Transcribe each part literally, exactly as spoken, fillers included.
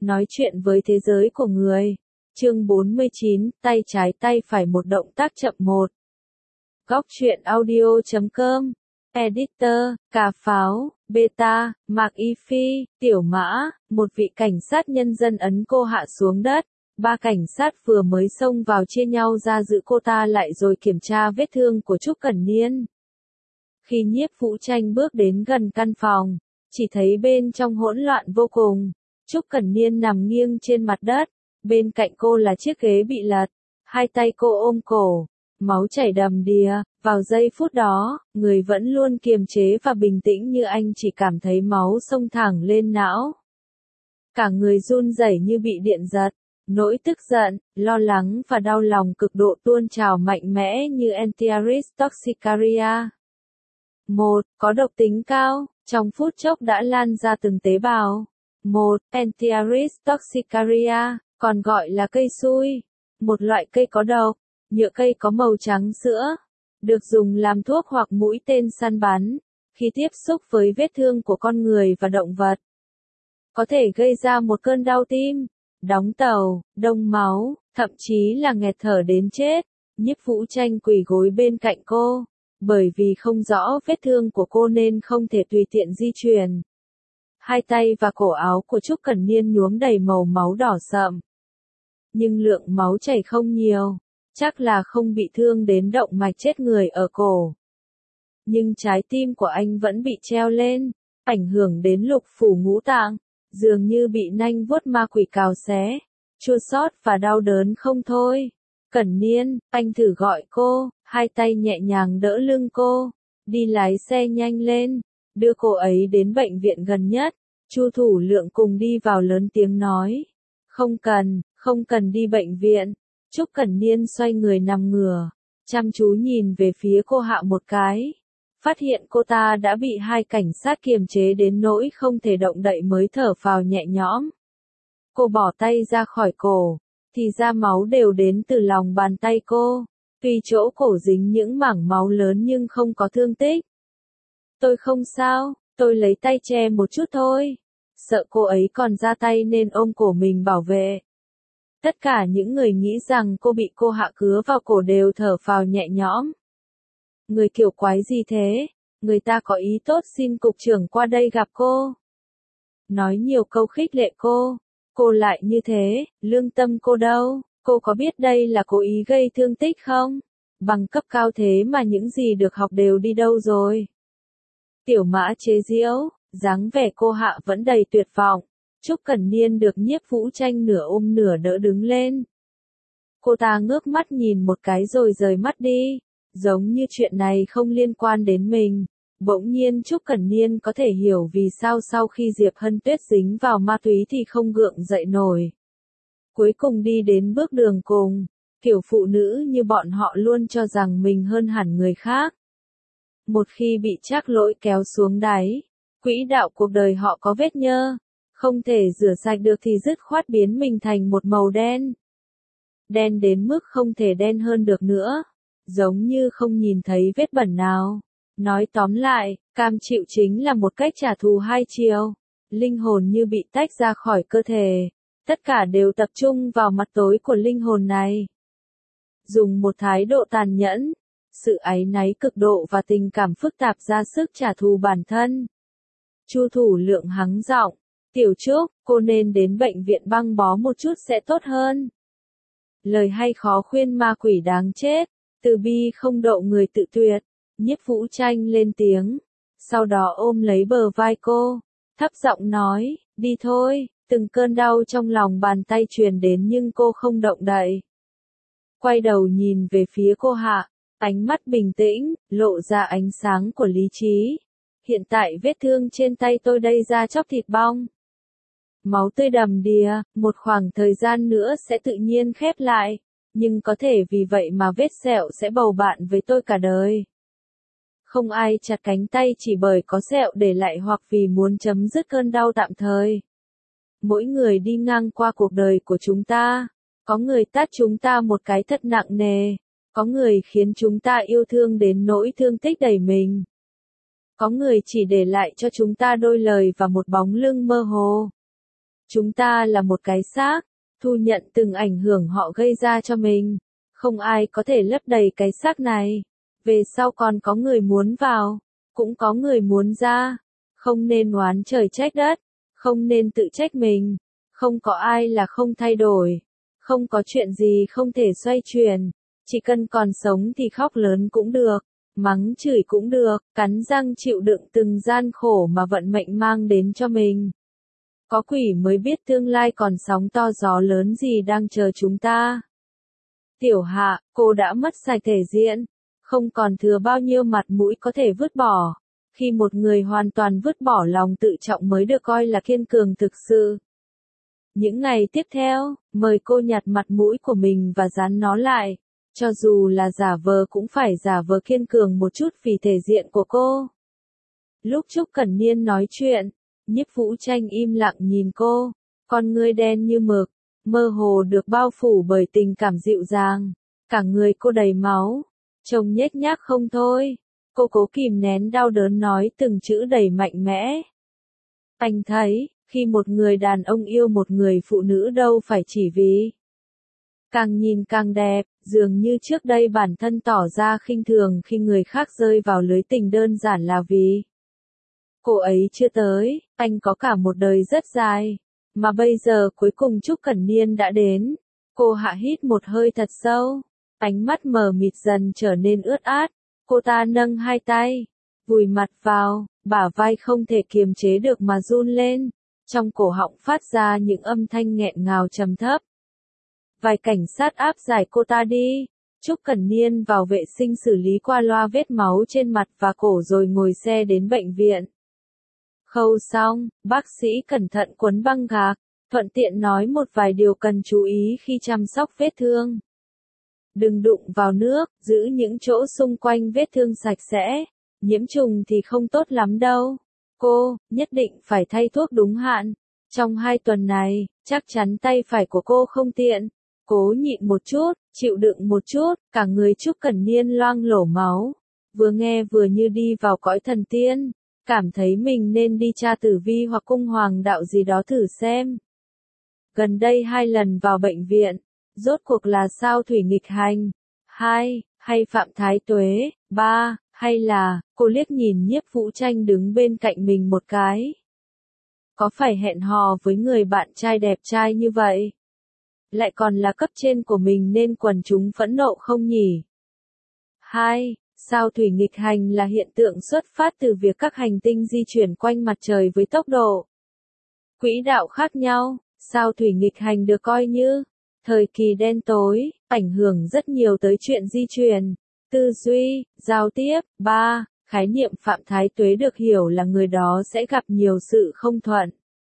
Nói chuyện với thế giới của người. Chương bốn mươi chín, tay trái tay phải một động tác chậm một. Góc truyện audio chấm com. Editor, Cà Pháo, Beta, Mạc Y Phi, Tiểu Mã, một vị cảnh sát nhân dân ấn cô hạ xuống đất. Ba cảnh sát vừa mới xông vào chia nhau ra giữ cô ta lại rồi kiểm tra vết thương của Trúc Cẩn Niên. Khi Nhiếp Vũ Tranh bước đến gần căn phòng, chỉ thấy bên trong hỗn loạn vô cùng. Trúc Cẩn Niên nằm nghiêng trên mặt đất, bên cạnh cô là chiếc ghế bị lật, hai tay cô ôm cổ, máu chảy đầm đìa. Vào giây phút đó, người vẫn luôn kiềm chế và bình tĩnh như anh chỉ cảm thấy máu xông thẳng lên não. Cả người run rẩy như bị điện giật, nỗi tức giận, lo lắng và đau lòng cực độ tuôn trào mạnh mẽ như Antiaris toxicaria. Một, có độc tính cao, trong phút chốc đã lan ra từng tế bào. Một, Antiaris toxicaria, còn gọi là cây xui, một loại cây có độc, nhựa cây có màu trắng sữa, được dùng làm thuốc hoặc mũi tên săn bắn, khi tiếp xúc với vết thương của con người và động vật. Có thể gây ra một cơn đau tim, đóng tàu, đông máu, thậm chí là nghẹt thở đến chết. Nhiếp Vũ Tranh quỳ gối bên cạnh cô, bởi vì không rõ vết thương của cô nên không thể tùy tiện di chuyển. Hai tay và cổ áo của Trúc Cẩn Niên nhuốm đầy màu máu đỏ sậm. Nhưng lượng máu chảy không nhiều, chắc là không bị thương đến động mạch chết người ở cổ. Nhưng trái tim của anh vẫn bị treo lên, ảnh hưởng đến lục phủ ngũ tạng, dường như bị nanh vuốt ma quỷ cào xé, chua xót và đau đớn không thôi. Cẩn Niên, anh thử gọi cô, hai tay nhẹ nhàng đỡ lưng cô, đi lái xe nhanh lên, đưa cô ấy đến bệnh viện gần nhất. Chu Thủ Lượng cùng đi vào lớn tiếng nói. Không cần, không cần đi bệnh viện. Trúc Cẩn Niên xoay người nằm ngửa, chăm chú nhìn về phía cô hạ một cái. Phát hiện cô ta đã bị hai cảnh sát kiềm chế đến nỗi không thể động đậy mới thở phào nhẹ nhõm. Cô bỏ tay ra khỏi cổ, thì ra máu đều đến từ lòng bàn tay cô. Tuy chỗ cổ dính những mảng máu lớn nhưng không có thương tích. Tôi không sao, tôi lấy tay che một chút thôi. Sợ cô ấy còn ra tay nên ôm cổ mình bảo vệ. Tất cả những người nghĩ rằng cô bị cô hạ cứa vào cổ đều thở phào nhẹ nhõm. Người kiểu quái gì thế? Người ta có ý tốt xin cục trưởng qua đây gặp cô. Nói nhiều câu khích lệ cô. Cô lại như thế, lương tâm cô đâu? Cô có biết đây là cố ý gây thương tích không? Bằng cấp cao thế mà những gì được học đều đi đâu rồi? Tiểu Mã chế giễu, dáng vẻ cô hạ vẫn đầy tuyệt vọng. Trúc Cẩn Niên được Nhiếp Vũ Tranh nửa ôm nửa đỡ đứng lên. Cô ta ngước mắt nhìn một cái rồi rời mắt đi, giống như chuyện này không liên quan đến mình. Bỗng nhiên Trúc Cẩn Niên có thể hiểu vì sao sau khi Diệp Hân Tuyết dính vào ma túy thì không gượng dậy nổi. Cuối cùng đi đến bước đường cùng, kiểu phụ nữ như bọn họ luôn cho rằng mình hơn hẳn người khác. Một khi bị trác lỗi kéo xuống đáy, quỹ đạo cuộc đời họ có vết nhơ, không thể rửa sạch được thì dứt khoát biến mình thành một màu đen. Đen đến mức không thể đen hơn được nữa, giống như không nhìn thấy vết bẩn nào. Nói tóm lại, cam chịu chính là một cách trả thù hai chiều. Linh hồn như bị tách ra khỏi cơ thể. Tất cả đều tập trung vào mặt tối của linh hồn này. Dùng một thái độ tàn nhẫn, sự áy náy cực độ và tình cảm phức tạp ra sức trả thù bản thân. Chu Thủ Lượng hắng giọng, Tiểu Trúc, cô nên đến bệnh viện băng bó một chút sẽ tốt hơn. Lời hay khó khuyên ma quỷ đáng chết, từ bi không độ người tự tuyệt. Nhiếp Vũ Tranh lên tiếng, sau đó ôm lấy bờ vai cô, thấp giọng nói, đi thôi. Từng cơn đau trong lòng bàn tay truyền đến nhưng cô không động đậy. Quay đầu nhìn về phía cô hạ, ánh mắt bình tĩnh, lộ ra ánh sáng của lý trí. Hiện tại vết thương trên tay tôi đây da chóc thịt bong. Máu tươi đầm đìa, một khoảng thời gian nữa sẽ tự nhiên khép lại. Nhưng có thể vì vậy mà vết sẹo sẽ bầu bạn với tôi cả đời. Không ai chặt cánh tay chỉ bởi có sẹo để lại hoặc vì muốn chấm dứt cơn đau tạm thời. Mỗi người đi ngang qua cuộc đời của chúng ta, có người tát chúng ta một cái thật nặng nề, có người khiến chúng ta yêu thương đến nỗi thương tích đầy mình. Có người chỉ để lại cho chúng ta đôi lời và một bóng lưng mơ hồ. Chúng ta là một cái xác, thu nhận từng ảnh hưởng họ gây ra cho mình. Không ai có thể lấp đầy cái xác này. Về sau còn có người muốn vào, cũng có người muốn ra. Không nên oán trời trách đất, không nên tự trách mình. Không có ai là không thay đổi. Không có chuyện gì không thể xoay chuyển. Chỉ cần còn sống thì khóc lớn cũng được, mắng chửi cũng được, cắn răng chịu đựng từng gian khổ mà vận mệnh mang đến cho mình. Có quỷ mới biết tương lai còn sóng to gió lớn gì đang chờ chúng ta. Tiểu Hạ, cô đã mất sạch thể diện, không còn thừa bao nhiêu mặt mũi có thể vứt bỏ. Khi một người hoàn toàn vứt bỏ lòng tự trọng mới được coi là kiên cường thực sự. Những ngày tiếp theo, mời cô nhặt mặt mũi của mình và dán nó lại. Cho dù là giả vờ cũng phải giả vờ kiên cường một chút vì thể diện của cô. Lúc Trúc Cẩn Niên nói chuyện, Nhiếp Vũ Tranh im lặng nhìn cô, con ngươi đen như mực, mơ hồ được bao phủ bởi tình cảm dịu dàng. Cả người cô đầy máu, trông nhếch nhác không thôi. Cô cố kìm nén đau đớn nói từng chữ đầy mạnh mẽ. Anh thấy, khi một người đàn ông yêu một người phụ nữ đâu phải chỉ vì càng nhìn càng đẹp, dường như trước đây bản thân tỏ ra khinh thường khi người khác rơi vào lưới tình đơn giản là vì cô ấy chưa tới, anh có cả một đời rất dài, mà bây giờ cuối cùng Trúc Cẩn Niên đã đến. Cô hạ hít một hơi thật sâu, ánh mắt mờ mịt dần trở nên ướt át, cô ta nâng hai tay, vùi mặt vào, bả vai không thể kiềm chế được mà run lên, trong cổ họng phát ra những âm thanh nghẹn ngào trầm thấp. Vài cảnh sát áp giải cô ta đi. Trúc Cẩn Niên vào vệ sinh xử lý qua loa vết máu trên mặt và cổ rồi ngồi xe đến bệnh viện. Khâu xong, bác sĩ cẩn thận quấn băng gạc, thuận tiện nói một vài điều cần chú ý khi chăm sóc vết thương. Đừng đụng vào nước, giữ những chỗ xung quanh vết thương sạch sẽ. Nhiễm trùng thì không tốt lắm đâu. Cô, nhất định phải thay thuốc đúng hạn. Trong hai tuần này, chắc chắn tay phải của cô không tiện. Cố nhịn một chút, chịu đựng một chút, cả người Trúc Cẩn Niên loang lổ máu. Vừa nghe vừa như đi vào cõi thần tiên, cảm thấy mình nên đi tra tử vi hoặc cung hoàng đạo gì đó thử xem. Gần đây hai lần vào bệnh viện, rốt cuộc là sao thủy nghịch hành? Hai, hay Phạm Thái Tuế? Ba, hay là, cô liếc nhìn Nhiếp Vũ Tranh đứng bên cạnh mình một cái. Có phải hẹn hò với người bạn trai đẹp trai như vậy? Lại còn là cấp trên của mình nên quần chúng phẫn nộ không nhỉ? Hai, sao thủy nghịch hành là hiện tượng xuất phát từ việc các hành tinh di chuyển quanh mặt trời với tốc độ quỹ đạo khác nhau. Sao thủy nghịch hành được coi như thời kỳ đen tối, ảnh hưởng rất nhiều tới chuyện di truyền, tư duy, giao tiếp. Ba, khái niệm Phạm Thái Tuế được hiểu là người đó sẽ gặp nhiều sự không thuận,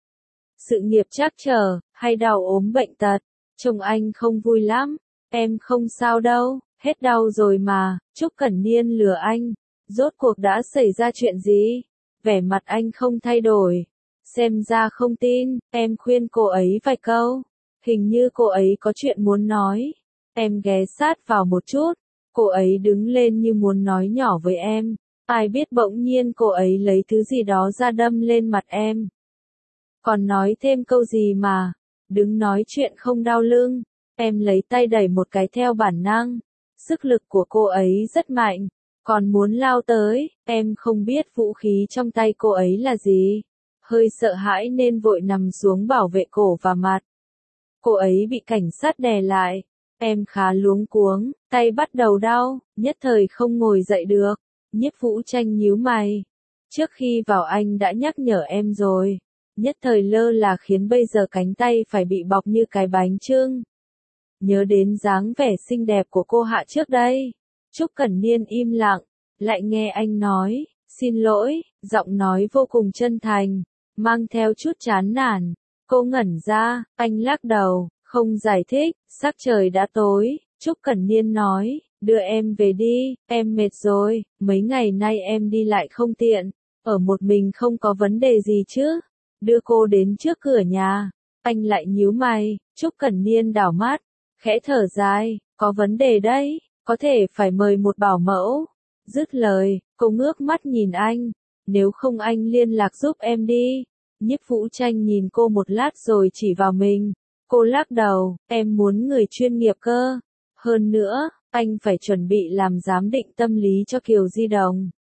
sự nghiệp trắc trở, hay đau ốm bệnh tật. Chồng anh không vui lắm, em không sao đâu, hết đau rồi mà. Trúc Cẩn Niên lừa anh, rốt cuộc đã xảy ra chuyện gì? Vẻ mặt anh không thay đổi, xem ra không tin. Em khuyên cô ấy vài câu, hình như cô ấy có chuyện muốn nói. Em ghé sát vào một chút, cô ấy đứng lên như muốn nói nhỏ với em, ai biết bỗng nhiên cô ấy lấy thứ gì đó ra đâm lên mặt em. Còn nói thêm câu gì mà, đứng nói chuyện không đau lưng. Em lấy tay đẩy một cái theo bản năng, sức lực của cô ấy rất mạnh, còn muốn lao tới. Em không biết vũ khí trong tay cô ấy là gì, hơi sợ hãi nên vội nằm xuống bảo vệ cổ và mặt. Cô ấy bị cảnh sát đè lại, em khá luống cuống, tay bắt đầu đau, nhất thời không ngồi dậy được. Nhiếp Vũ Tranh nhíu mày, trước khi vào anh đã nhắc nhở em rồi, nhất thời lơ là khiến bây giờ cánh tay phải bị bọc như cái bánh chưng. Nhớ đến dáng vẻ xinh đẹp của cô Hạ trước đây. Trúc Cẩn Niên im lặng, lại nghe anh nói, xin lỗi, giọng nói vô cùng chân thành, mang theo chút chán nản. Cô ngẩn ra, anh lắc đầu, không giải thích. Sắc trời đã tối, Trúc Cẩn Niên nói, đưa em về đi, em mệt rồi, mấy ngày nay em đi lại không tiện, ở một mình không có vấn đề gì chứ. Đưa cô đến trước cửa nhà. Anh lại nhíu mày. Trúc Cẩn Niên đảo mắt, khẽ thở dài, có vấn đề đấy, có thể phải mời một bảo mẫu. Dứt lời, cô ngước mắt nhìn anh, nếu không anh liên lạc giúp em đi. Nhiếp Vũ Tranh nhìn cô một lát rồi chỉ vào mình. Cô lắc đầu, em muốn người chuyên nghiệp cơ. Hơn nữa, anh phải chuẩn bị làm giám định tâm lý cho Kiều Di Đồng.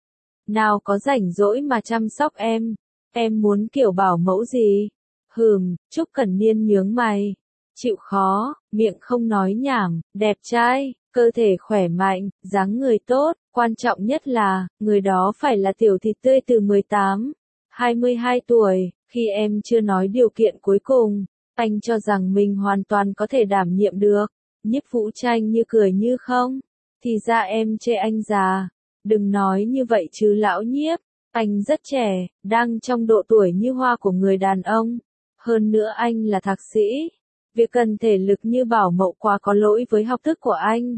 Nào có rảnh rỗi mà chăm sóc em. Em muốn kiểu bảo mẫu gì? Hừm, Trúc Cẩn Niên nhướng mày. Chịu khó, miệng không nói nhảm, đẹp trai, cơ thể khỏe mạnh, dáng người tốt, quan trọng nhất là, người đó phải là tiểu thịt tươi từ mười tám, hai mươi hai tuổi, khi em chưa nói điều kiện cuối cùng, anh cho rằng mình hoàn toàn có thể đảm nhiệm được. Nhiếp Vũ Tranh như cười như không, thì ra em chê anh già, đừng nói như vậy chứ lão Nhiếp, anh rất trẻ, đang trong độ tuổi như hoa của người đàn ông, hơn nữa anh là thạc sĩ. Việc cần thể lực như bảo mẫu quá có lỗi với học thức của anh.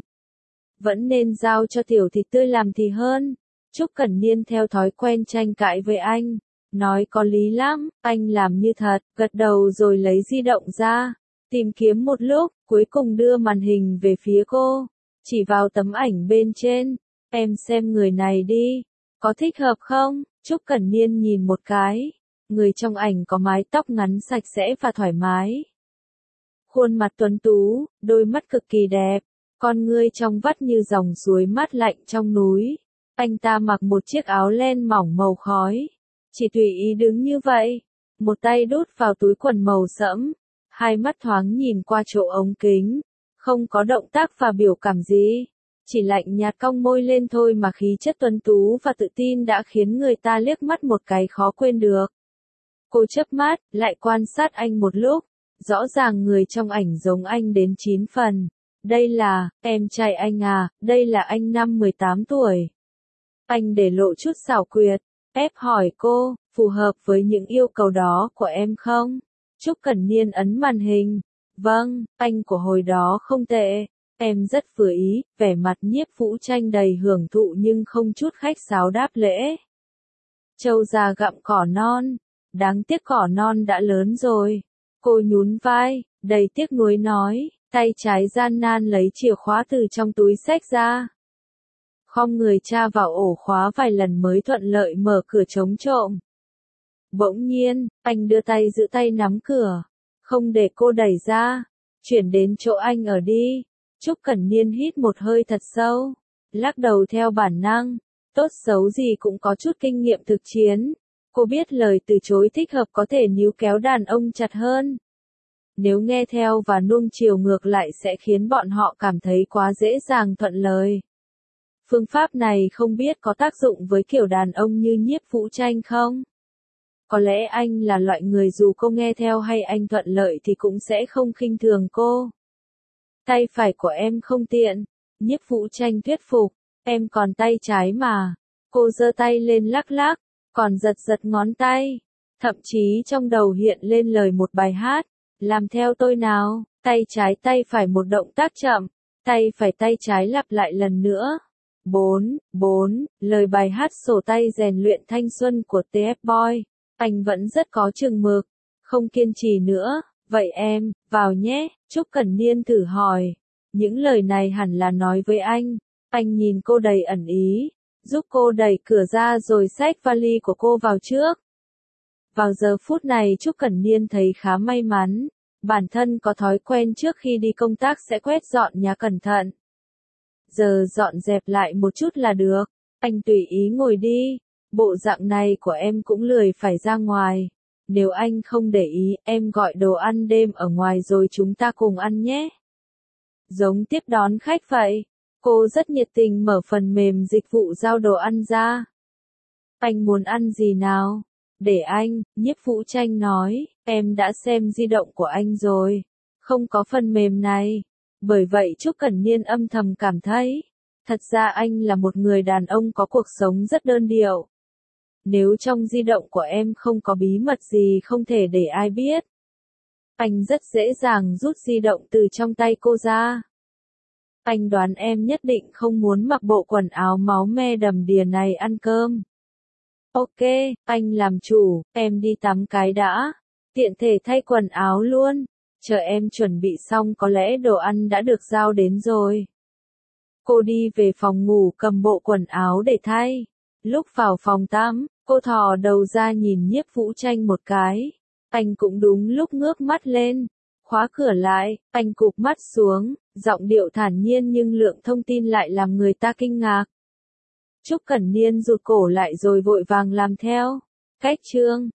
Vẫn nên giao cho tiểu thịt tươi làm thì hơn. Trúc Cẩn Niên theo thói quen tranh cãi với anh. Nói có lý lắm, anh làm như thật, gật đầu rồi lấy di động ra. Tìm kiếm một lúc, cuối cùng đưa màn hình về phía cô. Chỉ vào tấm ảnh bên trên. Em xem người này đi. Có thích hợp không? Trúc Cẩn Niên nhìn một cái. Người trong ảnh có mái tóc ngắn sạch sẽ và thoải mái. Khuôn mặt tuấn tú, đôi mắt cực kỳ đẹp, con ngươi trong vắt như dòng suối mát lạnh trong núi. Anh ta mặc một chiếc áo len mỏng màu khói, chỉ tùy ý đứng như vậy, một tay đút vào túi quần màu sẫm, hai mắt thoáng nhìn qua chỗ ống kính, không có động tác và biểu cảm gì, chỉ lạnh nhạt cong môi lên thôi mà khí chất tuấn tú và tự tin đã khiến người ta liếc mắt một cái khó quên được. Cô chớp mắt, lại quan sát anh một lúc. Rõ ràng người trong ảnh giống anh đến chín phần. Đây là, em trai anh à, đây là anh năm mười tám tuổi. Anh để lộ chút xảo quyệt, ép hỏi cô, phù hợp với những yêu cầu đó của em không? Trúc Cẩn Niên ấn màn hình. Vâng, anh của hồi đó không tệ. Em rất vừa ý, vẻ mặt Nhiếp Vũ Tranh đầy hưởng thụ nhưng không chút khách sáo đáp lễ. Trâu già gặm cỏ non. Đáng tiếc cỏ non đã lớn rồi. Cô nhún vai, đầy tiếc nuối nói, tay trái gian nan lấy chìa khóa từ trong túi xách ra. Khom người tra vào ổ khóa vài lần mới thuận lợi mở cửa chống trộm. Bỗng nhiên, anh đưa tay giữ tay nắm cửa, không để cô đẩy ra, chuyển đến chỗ anh ở đi. Trúc Cẩn Niên hít một hơi thật sâu, lắc đầu theo bản năng, tốt xấu gì cũng có chút kinh nghiệm thực chiến. Cô biết lời từ chối thích hợp có thể níu kéo đàn ông chặt hơn. Nếu nghe theo và nuông chiều ngược lại sẽ khiến bọn họ cảm thấy quá dễ dàng thuận lời. Phương pháp này không biết có tác dụng với kiểu đàn ông như Nhiếp Vũ Tranh không? Có lẽ anh là loại người dù cô nghe theo hay anh thuận lợi thì cũng sẽ không khinh thường cô. Tay phải của em không tiện. Nhiếp Vũ Tranh thuyết phục. Em còn tay trái mà. Cô giơ tay lên lắc lắc. Còn giật giật ngón tay, thậm chí trong đầu hiện lên lời một bài hát, làm theo tôi nào, tay trái tay phải một động tác chậm, tay phải tay trái lặp lại lần nữa. bốn, bốn, lời bài hát sổ tay rèn luyện thanh xuân của tê ép Boy, anh vẫn rất có chừng mực, không kiên trì nữa, vậy em, vào nhé, Trúc Cẩn Niên thử hỏi, những lời này hẳn là nói với anh, anh nhìn cô đầy ẩn ý. Giúp cô đẩy cửa ra rồi xách vali của cô vào trước. Vào giờ phút này Trúc Cẩn Niên thấy khá may mắn, bản thân có thói quen trước khi đi công tác sẽ quét dọn nhà cẩn thận. Giờ dọn dẹp lại một chút là được, anh tùy ý ngồi đi, bộ dạng này của em cũng lười phải ra ngoài. Nếu anh không để ý, em gọi đồ ăn đêm ở ngoài rồi chúng ta cùng ăn nhé. Giống tiếp đón khách vậy. Cô rất nhiệt tình mở phần mềm dịch vụ giao đồ ăn ra. Anh muốn ăn gì nào? Để anh, Nhiếp Vũ Tranh nói, em đã xem di động của anh rồi. Không có phần mềm này. Bởi vậy Trúc Cẩn Niên âm thầm cảm thấy, thật ra anh là một người đàn ông có cuộc sống rất đơn điệu. Nếu trong di động của em không có bí mật gì không thể để ai biết. Anh rất dễ dàng rút di động từ trong tay cô ra. Anh đoán em nhất định không muốn mặc bộ quần áo máu me đầm đìa này ăn cơm. Ok, anh làm chủ, em đi tắm cái đã. Tiện thể thay quần áo luôn. Chờ em chuẩn bị xong có lẽ đồ ăn đã được giao đến rồi. Cô đi về phòng ngủ cầm bộ quần áo để thay. Lúc vào phòng tắm, Cô thò đầu ra nhìn Nhiếp Vũ Tranh một cái. Anh cũng đúng lúc ngước mắt lên. Khóa cửa lại, anh cụp mắt xuống, giọng điệu thản nhiên nhưng lượng thông tin lại làm người ta kinh ngạc. Trúc Cẩn Niên rụt cổ lại rồi vội vàng làm theo. Cách chương